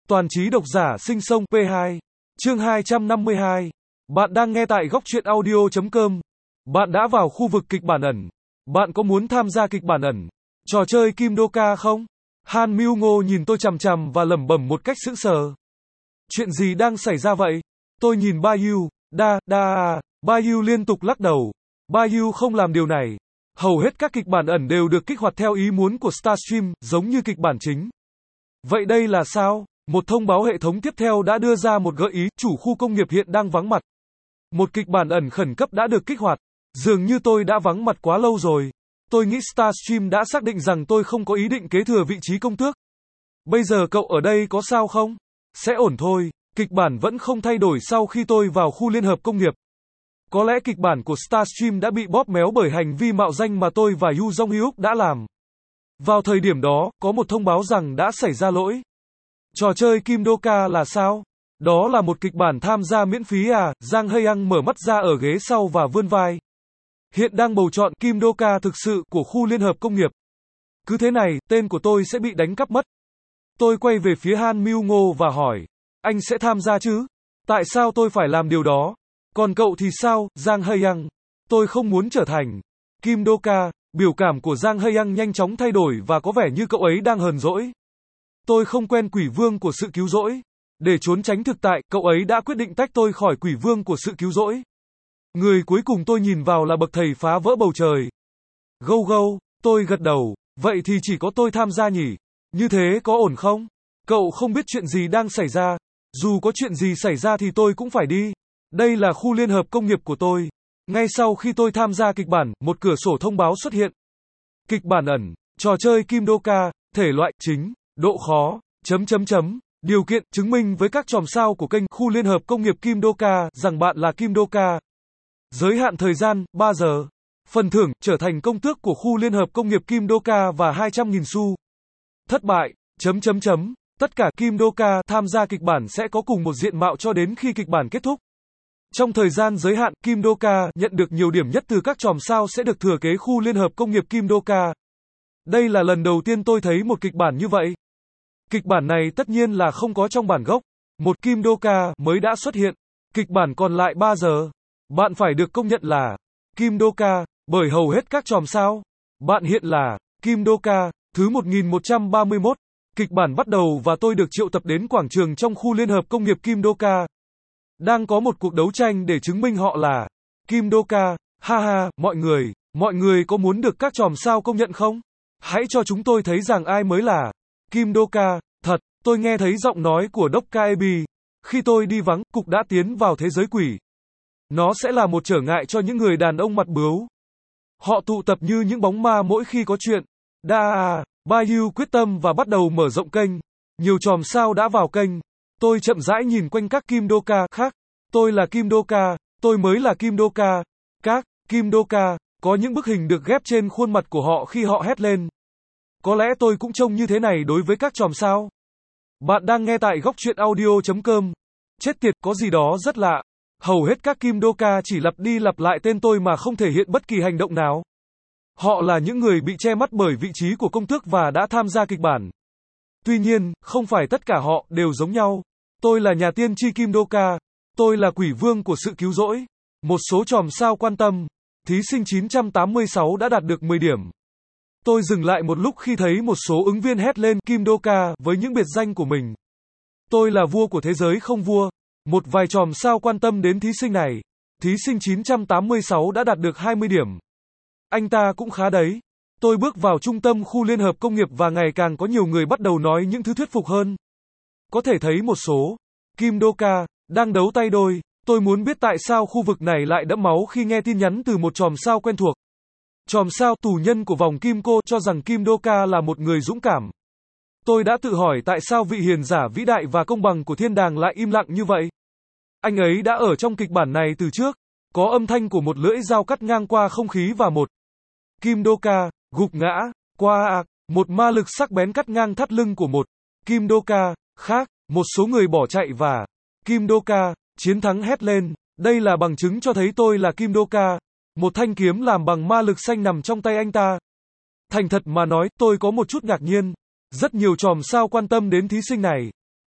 Toàn trí độc giả sinh sông P2. Chương 252. Bạn đang nghe tại góc truyện audio.com. Bạn đã vào khu vực kịch bản ẩn. Bạn có muốn tham gia kịch bản ẩn trò chơi Kim Doka không? Han Mưu Ngô nhìn tôi chằm chằm và lẩm bẩm một cách sững sờ. Chuyện gì đang xảy ra vậy? Tôi nhìn Ba Yu. Ba Yu liên tục lắc đầu. Ba Yu không làm điều này. Hầu hết các kịch bản ẩn đều được kích hoạt theo ý muốn của Starstream, giống như kịch bản chính. Vậy đây là sao? Một thông báo hệ thống tiếp theo đã đưa ra một gợi ý, chủ khu công nghiệp hiện đang vắng mặt. Một kịch bản ẩn khẩn cấp đã được kích hoạt. Dường như tôi đã vắng mặt quá lâu rồi. Tôi nghĩ Starstream đã xác định rằng tôi không có ý định kế thừa vị trí công tước. Bây giờ cậu ở đây có sao không? Sẽ ổn thôi. Kịch bản vẫn không thay đổi sau khi tôi vào khu liên hợp công nghiệp. Có lẽ kịch bản của Starstream đã bị bóp méo bởi hành vi mạo danh mà tôi và Yu Jong-hyuk đã làm. Vào thời điểm đó, có một thông báo rằng đã xảy ra lỗi. Trò chơi Kim Doka là sao? Đó là một kịch bản tham gia miễn phí à? Giang Hae-young mở mắt ra ở ghế sau và vươn vai. Hiện đang bầu chọn Kim Doka thực sự của khu liên hợp công nghiệp. Cứ thế này, tên của tôi sẽ bị đánh cắp mất. Tôi quay về phía Han Mưu Ngô và hỏi. Anh sẽ tham gia chứ? Tại sao tôi phải làm điều đó? Còn cậu thì sao, Giang Hae-young? Tôi không muốn trở thành Kim Doka. Biểu cảm của Giang Hae-young nhanh chóng thay đổi và có vẻ như cậu ấy đang hờn dỗi. Tôi không quen quỷ vương của sự cứu rỗi. Để trốn tránh thực tại, cậu ấy đã quyết định tách tôi khỏi quỷ vương của sự cứu rỗi. Người cuối cùng tôi nhìn vào là bậc thầy phá vỡ bầu trời. Gâu gâu, tôi gật đầu. Vậy thì chỉ có tôi tham gia nhỉ? Như thế có ổn không? Cậu không biết chuyện gì đang xảy ra. Dù có chuyện gì xảy ra thì tôi cũng phải đi. Đây là khu liên hợp công nghiệp của tôi. Ngay sau khi tôi tham gia kịch bản, một cửa sổ thông báo xuất hiện. Kịch bản ẩn, trò chơi Kim Doka, thể loại chính, độ khó, điều kiện chứng minh với các chòm sao của kênh khu liên hợp công nghiệp Kim Doka rằng bạn là Kim Doka. Giới hạn thời gian, 3 giờ. Phần thưởng, trở thành công tước của khu liên hợp công nghiệp Kim Doka và 200.000 xu. Thất bại, tất cả Kim Doka tham gia kịch bản sẽ có cùng một diện mạo cho đến khi kịch bản kết thúc. Trong thời gian giới hạn, Kim Doka nhận được nhiều điểm nhất từ các chòm sao sẽ được thừa kế khu liên hợp công nghiệp Kim Doka. Đây là lần đầu tiên tôi thấy một kịch bản như vậy. Kịch bản này tất nhiên là không có trong bản gốc. Một Kim Doka mới đã xuất hiện. Kịch bản còn lại 3 giờ. Bạn phải được công nhận là Kim Doka bởi hầu hết các chòm sao. Bạn hiện là Kim Doka thứ 1131. Kịch bản bắt đầu và tôi được triệu tập đến quảng trường trong khu liên hợp công nghiệp Kim Doka. Đang có một cuộc đấu tranh để chứng minh họ là Kim Doka. Ha, mọi người có muốn được các chòm sao công nhận không? Hãy cho chúng tôi thấy rằng ai mới là Kim Doka. Thật, tôi nghe thấy giọng nói của Dokka Ebi. Khi tôi đi vắng, cục đã tiến vào thế giới quỷ. Nó sẽ là một trở ngại cho những người đàn ông mặt bướu. Họ tụ tập như những bóng ma mỗi khi có chuyện. Ba Yu quyết tâm và bắt đầu mở rộng kênh. Nhiều chòm sao đã vào kênh. Tôi chậm rãi nhìn quanh các Kim Doka khác. Tôi là Kim Doka, tôi mới là Kim Doka. Các Kim Doka có những bức hình được ghép trên khuôn mặt của họ khi họ hét lên. Có lẽ tôi cũng trông như thế này đối với các chòm sao. Bạn đang nghe tại góc truyện audio.com. Chết tiệt, có gì đó rất lạ. Hầu hết các Kim Doka chỉ lặp đi lặp lại tên tôi mà không thể hiện bất kỳ hành động nào. Họ là những người bị che mắt bởi vị trí của công tước và đã tham gia kịch bản. Tuy nhiên, không phải tất cả họ đều giống nhau. Tôi là nhà tiên tri Kim Doka. Tôi là quỷ vương của sự cứu rỗi. Một số chòm sao quan tâm. Thí sinh 986 đã đạt được 10 điểm. Tôi dừng lại một lúc khi thấy một số ứng viên hét lên Kim Doka với những biệt danh của mình. Tôi là vua của thế giới không vua. Một vài chòm sao quan tâm đến thí sinh này. Thí sinh 986 đã đạt được 20 điểm. Anh ta cũng khá đấy. Tôi bước vào trung tâm khu liên hợp công nghiệp và ngày càng có nhiều người bắt đầu nói những thứ thuyết phục hơn. Có thể thấy một số Kim Doka đang đấu tay đôi. Tôi muốn biết tại sao khu vực này lại đẫm máu khi nghe tin nhắn từ một chòm sao quen thuộc. Chòm sao tù nhân của vòng Kim Cô cho rằng Kim Doka là một người dũng cảm. Tôi đã tự hỏi tại sao vị hiền giả vĩ đại và công bằng của thiên đàng lại im lặng như vậy. Anh ấy đã ở trong kịch bản này từ trước. Có âm thanh của một lưỡi dao cắt ngang qua không khí và một Kim Doka gục ngã. Qua một ma lực sắc bén cắt ngang thắt lưng của một Kim Doka khác. Một số người bỏ chạy và Kim Doka chiến thắng hét lên. Đây là bằng chứng cho thấy tôi là Kim Doka. Một thanh kiếm làm bằng ma lực xanh nằm trong tay anh ta. Thành thật mà nói, tôi có một chút ngạc nhiên. Rất nhiều chòm sao quan tâm đến thí sinh này.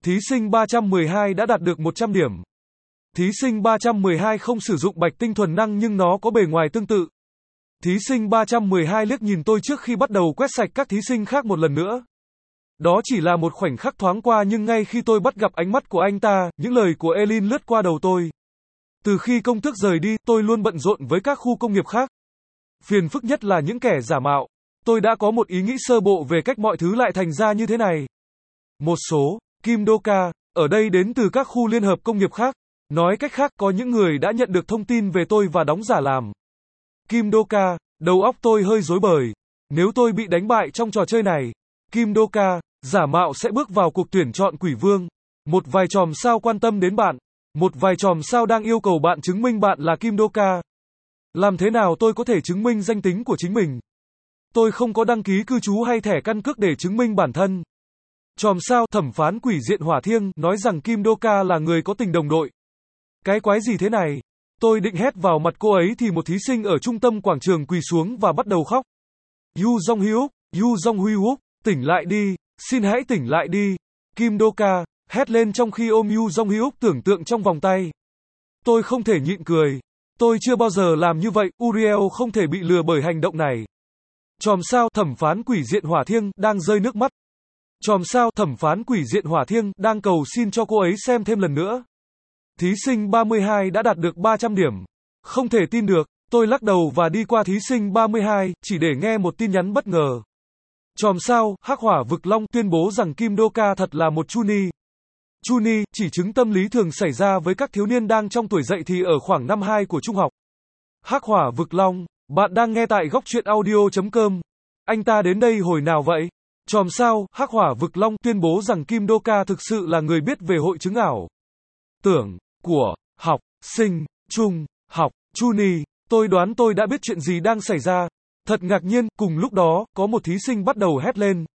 Thí sinh 312 đã đạt được 100 điểm. Thí sinh 312 không sử dụng bạch tinh thuần năng nhưng nó có bề ngoài tương tự. Thí sinh 312 liếc nhìn tôi trước khi bắt đầu quét sạch các thí sinh khác một lần nữa. Đó chỉ là một khoảnh khắc thoáng qua nhưng ngay khi tôi bắt gặp ánh mắt của anh ta, những lời của Elin lướt qua đầu tôi. Từ khi công tước rời đi, tôi luôn bận rộn với các khu công nghiệp khác. Phiền phức nhất là những kẻ giả mạo. Tôi đã có một ý nghĩ sơ bộ về cách mọi thứ lại thành ra như thế này. Một số, Kim Do-ka, ở đây đến từ các khu liên hợp công nghiệp khác. Nói cách khác, có những người đã nhận được thông tin về tôi và đóng giả làm Kim Do-ka. Đầu óc tôi hơi rối bời. Nếu tôi bị đánh bại trong trò chơi này, Kim Do-ka, giả mạo sẽ bước vào cuộc tuyển chọn quỷ vương. Một vài chòm sao quan tâm đến bạn. Một vài chòm sao đang yêu cầu bạn chứng minh bạn là Kim Do-ka. Làm thế nào tôi có thể chứng minh danh tính của chính mình? Tôi không có đăng ký cư trú hay thẻ căn cước để chứng minh bản thân. Chòm sao thẩm phán quỷ diện hỏa thiêng nói rằng Kim Do-ka là người có tình đồng đội. Cái quái gì thế này? Tôi định hét vào mặt cô ấy thì một thí sinh ở trung tâm quảng trường quỳ xuống và bắt đầu khóc. Yoo Jong-hyuk, Yoo Jong-hyuk, tỉnh lại đi, xin hãy tỉnh lại đi. Kim Do-ka hét lên trong khi ôm Yoo Jong-hyuk tưởng tượng trong vòng tay. Tôi không thể nhịn cười. Tôi chưa bao giờ làm như vậy, Uriel không thể bị lừa bởi hành động này. Chòm sao thẩm phán quỷ diện hỏa thiêng đang rơi nước mắt. Chòm sao thẩm phán quỷ diện hỏa thiêng đang cầu xin cho cô ấy xem thêm lần nữa. Thí sinh 32 đã đạt được 300 điểm. Không thể tin được, tôi lắc đầu và đi qua thí sinh 32, chỉ để nghe một tin nhắn bất ngờ. Chòm sao, Hắc Hỏa Vực Long tuyên bố rằng Kim Do-ka thật là một Chuni. Chuni, chỉ chứng tâm lý thường xảy ra với các thiếu niên đang trong tuổi dậy thì ở khoảng năm 2 của trung học. Hắc Hỏa Vực Long, bạn đang nghe tại góc truyện audio.com. Anh ta đến đây hồi nào vậy? Chòm sao, Hắc Hỏa Vực Long tuyên bố rằng Kim Do-ka thực sự là người biết về hội chứng ảo tưởng của học sinh trung học Chuni. Tôi đoán tôi đã biết chuyện gì đang xảy ra. Thật ngạc nhiên, cùng lúc đó, có một thí sinh bắt đầu hét lên.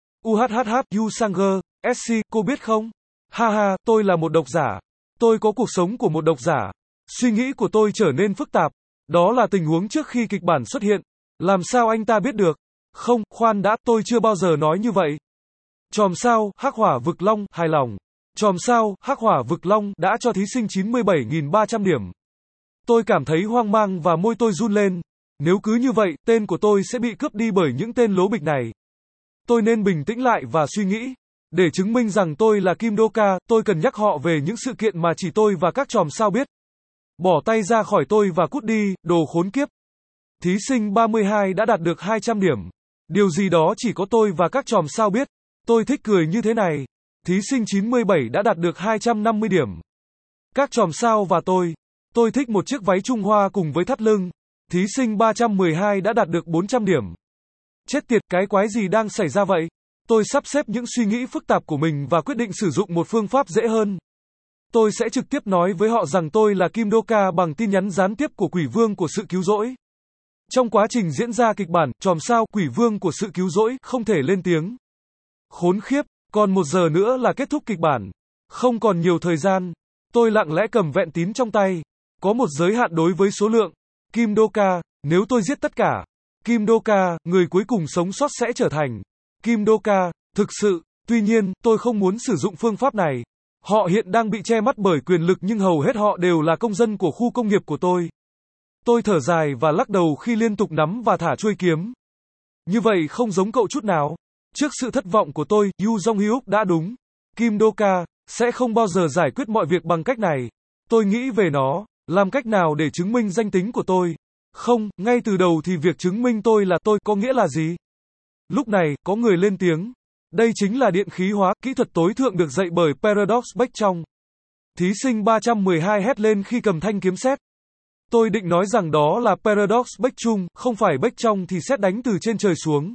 UHHH, Yu Sanger, SC, cô biết không? Ha ha, tôi là một độc giả. Tôi có cuộc sống của một độc giả. Suy nghĩ của tôi trở nên phức tạp. Đó là tình huống trước khi kịch bản xuất hiện. Làm sao anh ta biết được? Không, khoan đã, tôi chưa bao giờ nói như vậy. Chòm sao, Hắc Hỏa Vực Long, hài lòng. Chòm sao, Hắc Hỏa Vực Long đã cho thí sinh 97.300 điểm. Tôi cảm thấy hoang mang và môi tôi run lên. Nếu cứ như vậy, tên của tôi sẽ bị cướp đi bởi những tên lố bịch này. Tôi nên bình tĩnh lại và suy nghĩ. Để chứng minh rằng tôi là Kim Do-ka, tôi cần nhắc họ về những sự kiện mà chỉ tôi và các chòm sao biết. Bỏ tay ra khỏi tôi và cút đi, đồ khốn kiếp. Thí sinh 32 đã đạt được 200 điểm. Điều gì đó chỉ có tôi và các chòm sao biết. Tôi thích cười như thế này. Thí sinh 97 đã đạt được 250 điểm. Các chòm sao và tôi thích một chiếc váy Trung Hoa cùng với thắt lưng. Thí sinh 312 đã đạt được 400 điểm. Chết tiệt, cái quái gì đang xảy ra vậy? Tôi sắp xếp những suy nghĩ phức tạp của mình và quyết định sử dụng một phương pháp dễ hơn. Tôi sẽ trực tiếp nói với họ rằng tôi là Kim Do-ka bằng tin nhắn gián tiếp của Quỷ Vương của sự cứu rỗi. Trong quá trình diễn ra kịch bản, chòm sao Quỷ Vương của sự cứu rỗi không thể lên tiếng. Khốn khiếp, còn 1 giờ nữa là kết thúc kịch bản. Không còn nhiều thời gian. Tôi lặng lẽ cầm vẹn tín trong tay. Có một giới hạn đối với số lượng. Kim Do-ka, nếu tôi giết tất cả. Kim Do-ka, người cuối cùng sống sót sẽ trở thành Kim Do-ka, thực sự. Tuy nhiên, tôi không muốn sử dụng phương pháp này. Họ hiện đang bị che mắt bởi quyền lực nhưng hầu hết họ đều là công dân của khu công nghiệp của tôi. Tôi thở dài và lắc đầu khi liên tục nắm và thả chuôi kiếm. Như vậy không giống cậu chút nào. Trước sự thất vọng của tôi, Yoo Jong-hyuk đã đúng. Kim Do-ka sẽ không bao giờ giải quyết mọi việc bằng cách này. Tôi nghĩ về nó, làm cách nào để chứng minh danh tính của tôi. Không, ngay từ đầu thì việc chứng minh tôi là tôi có nghĩa là gì? Lúc này, có người lên tiếng. Đây chính là điện khí hóa, kỹ thuật tối thượng được dạy bởi Paradox Bechong. Thí sinh 312 hét lên khi cầm thanh kiếm sét. Tôi định nói rằng đó là Paradox Bechung, không phải Bechong thì sét đánh từ trên trời xuống.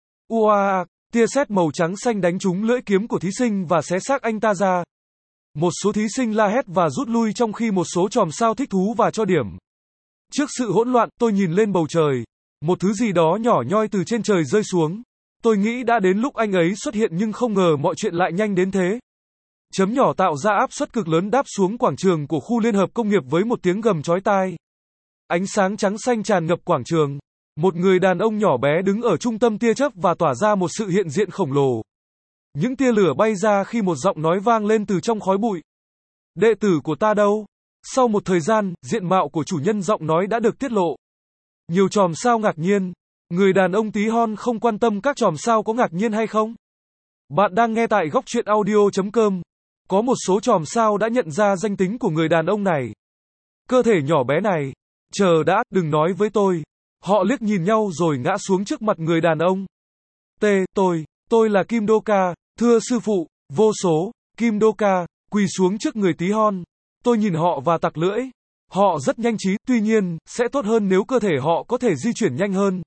Uaa, tia sét màu trắng xanh đánh trúng lưỡi kiếm của thí sinh và xé xác anh ta ra. Một số thí sinh la hét và rút lui trong khi một số chòm sao thích thú và cho điểm. Trước sự hỗn loạn, tôi nhìn lên bầu trời. Một thứ gì đó nhỏ nhoi từ trên trời rơi xuống. Tôi nghĩ đã đến lúc anh ấy xuất hiện nhưng không ngờ mọi chuyện lại nhanh đến thế. Chấm nhỏ tạo ra áp suất cực lớn đáp xuống quảng trường của khu liên hợp công nghiệp với một tiếng gầm chói tai. Ánh sáng trắng xanh tràn ngập quảng trường. Một người đàn ông nhỏ bé đứng ở trung tâm tia chớp và tỏa ra một sự hiện diện khổng lồ. Những tia lửa bay ra khi một giọng nói vang lên từ trong khói bụi. Đệ tử của ta đâu? Sau một thời gian, diện mạo của chủ nhân giọng nói đã được tiết lộ. Nhiều chòm sao ngạc nhiên. Người đàn ông tí hon không quan tâm các chòm sao có ngạc nhiên hay không. Bạn đang nghe tại góc truyện audio.com. Có một số chòm sao đã nhận ra danh tính của người đàn ông này. Cơ thể nhỏ bé này. Chờ đã, đừng nói với tôi. Họ liếc nhìn nhau rồi ngã xuống trước mặt người đàn ông. Tôi là Kim Đô Ca, thưa sư phụ, vô số. Kim Đô Ca quỳ xuống trước người tí hon. Tôi nhìn họ và tặc lưỡi. Họ rất nhanh trí, tuy nhiên, sẽ tốt hơn nếu cơ thể họ có thể di chuyển nhanh hơn.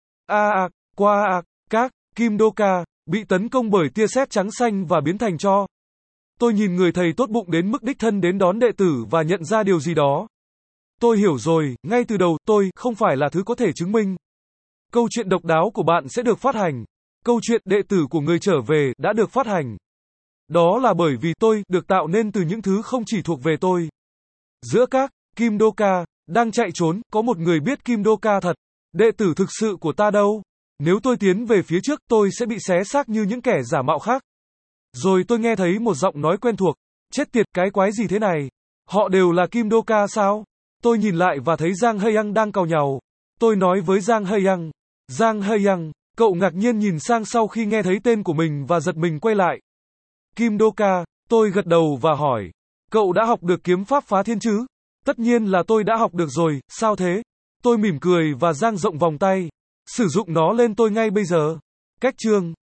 Các, Kim Đô Ca, bị tấn công bởi tia sét trắng xanh và biến thành tro. Tôi nhìn người thầy tốt bụng đến mức đích thân đến đón đệ tử và nhận ra điều gì đó. Tôi hiểu rồi, ngay từ đầu, tôi không phải là thứ có thể chứng minh. Câu chuyện độc đáo của bạn sẽ được phát hành. Câu chuyện đệ tử của người trở về đã được phát hành. Đó là bởi vì tôi được tạo nên từ những thứ không chỉ thuộc về tôi. Giữa các Kim Đô Ca đang chạy trốn, có một người biết Kim Đô Ca thật. Đệ tử thực sự của ta đâu? Nếu tôi tiến về phía trước, tôi sẽ bị xé xác như những kẻ giả mạo khác. Rồi tôi nghe thấy một giọng nói quen thuộc. Chết tiệt, cái quái gì thế này? Họ đều là Kim Đô Ca sao? Tôi nhìn lại và thấy Giang Hae-young đang càu nhàu. Tôi nói với Giang Hae-young. Giang Hae-young, cậu ngạc nhiên nhìn sang sau khi nghe thấy tên của mình và giật mình quay lại. Kim Đô Ca, tôi gật đầu và hỏi. Cậu đã học được kiếm pháp phá thiên chứ? Tất nhiên là tôi đã học được rồi, sao thế? Tôi mỉm cười và dang rộng vòng tay. Sử dụng nó lên tôi ngay bây giờ. Cách chương